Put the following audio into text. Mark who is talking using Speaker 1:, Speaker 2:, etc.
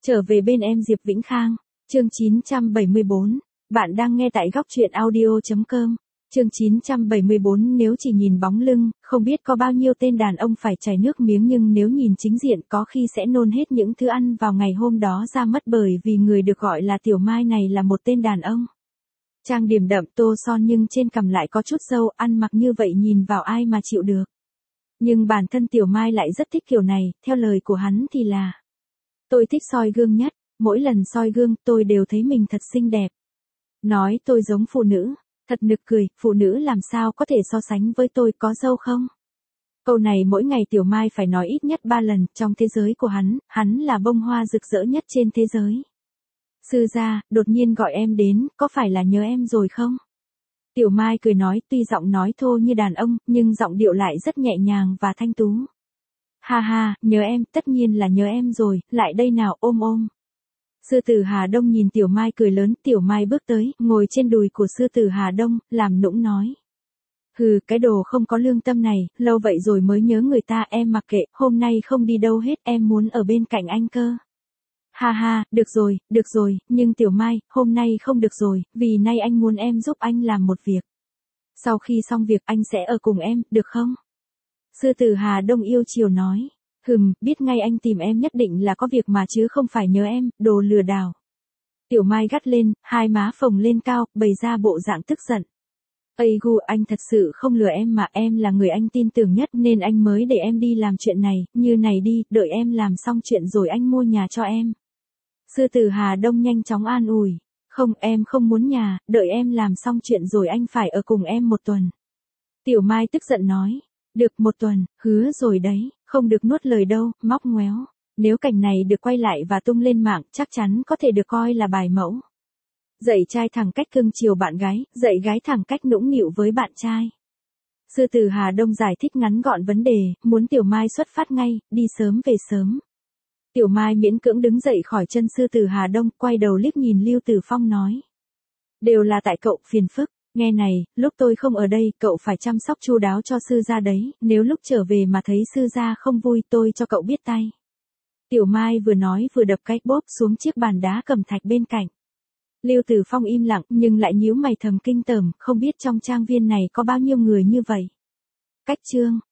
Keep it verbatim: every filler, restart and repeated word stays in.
Speaker 1: Trở về bên em Diệp Vĩnh Khang, chương chín trăm bảy mươi bốn, bạn đang nghe tại góc truyện audio.com, chương chín trăm bảy mươi bốn nếu chỉ nhìn bóng lưng, không biết có bao nhiêu tên đàn ông phải chảy nước miếng nhưng nếu nhìn chính diện có khi sẽ nôn hết những thứ ăn vào ngày hôm đó ra mất bởi vì người được gọi là Tiểu Mai này là một tên đàn ông. Trang điểm đậm tô son nhưng trên cằm lại có chút râu, ăn mặc như vậy nhìn vào ai mà chịu được. Nhưng bản thân Tiểu Mai lại rất thích kiểu này, theo lời của hắn thì là: tôi thích soi gương nhất, mỗi lần soi gương tôi đều thấy mình thật xinh đẹp. Nói tôi giống phụ nữ, thật nực cười, phụ nữ làm sao có thể so sánh với tôi, có dâu không? Câu này mỗi ngày Tiểu Mai phải nói ít nhất ba lần, trong thế giới của hắn, hắn là bông hoa rực rỡ nhất trên thế giới. Sư gia, đột nhiên gọi em đến, có phải là nhớ em rồi không? Tiểu Mai cười nói, tuy giọng nói thô như đàn ông, nhưng giọng điệu lại rất nhẹ nhàng và thanh tú. Ha ha, nhớ em, tất nhiên là nhớ em rồi, lại đây nào, ôm ôm. Sư tử Hà Đông nhìn Tiểu Mai cười lớn, Tiểu Mai bước tới, ngồi trên đùi của sư tử Hà Đông, làm nũng nói. Hừ, cái đồ không có lương tâm này, lâu vậy rồi mới nhớ người ta, em mặc kệ, hôm nay không đi đâu hết, em muốn ở bên cạnh anh cơ. Ha ha, được rồi, được rồi, nhưng Tiểu Mai, hôm nay không được rồi, vì nay anh muốn em giúp anh làm một việc. Sau khi xong việc anh sẽ ở cùng em, được không? Sư tử Hà Đông yêu chiều nói. Hừm, biết ngay anh tìm em nhất định là có việc mà chứ không phải nhớ em, đồ lừa đảo. Tiểu Mai gắt lên, hai má phồng lên cao, bày ra bộ dạng tức giận. Ây gu, anh thật sự không lừa em mà, em là người anh tin tưởng nhất nên anh mới để em đi làm chuyện này, như này đi, đợi em làm xong chuyện rồi anh mua nhà cho em. Sư tử Hà Đông nhanh chóng an ủi. Không, em không muốn nhà, đợi em làm xong chuyện rồi anh phải ở cùng em một tuần. Tiểu Mai tức giận nói. Được một tuần, hứa rồi đấy, không được nuốt lời đâu, móc ngoéo. Nếu cảnh này được quay lại và tung lên mạng, chắc chắn có thể được coi là bài mẫu. Dạy trai thẳng cách cưng chiều bạn gái, dạy gái thẳng cách nũng nịu với bạn trai. Sư tử Hà Đông giải thích ngắn gọn vấn đề, muốn Tiểu Mai xuất phát ngay, đi sớm về sớm. Tiểu Mai miễn cưỡng đứng dậy khỏi chân sư tử Hà Đông, quay đầu liếc nhìn Lưu Tử Phong nói. Đều là tại cậu, phiền phức. Nghe này, lúc tôi không ở đây, cậu phải chăm sóc chu đáo cho sư gia đấy, nếu lúc trở về mà thấy sư gia không vui tôi cho cậu biết tay. Tiểu Mai vừa nói vừa đập cái bóp xuống chiếc bàn đá cẩm thạch bên cạnh. Lưu Tử Phong im lặng nhưng lại nhíu mày thầm kinh tởm, không biết trong trang viên này có bao nhiêu người như vậy. Cách chương.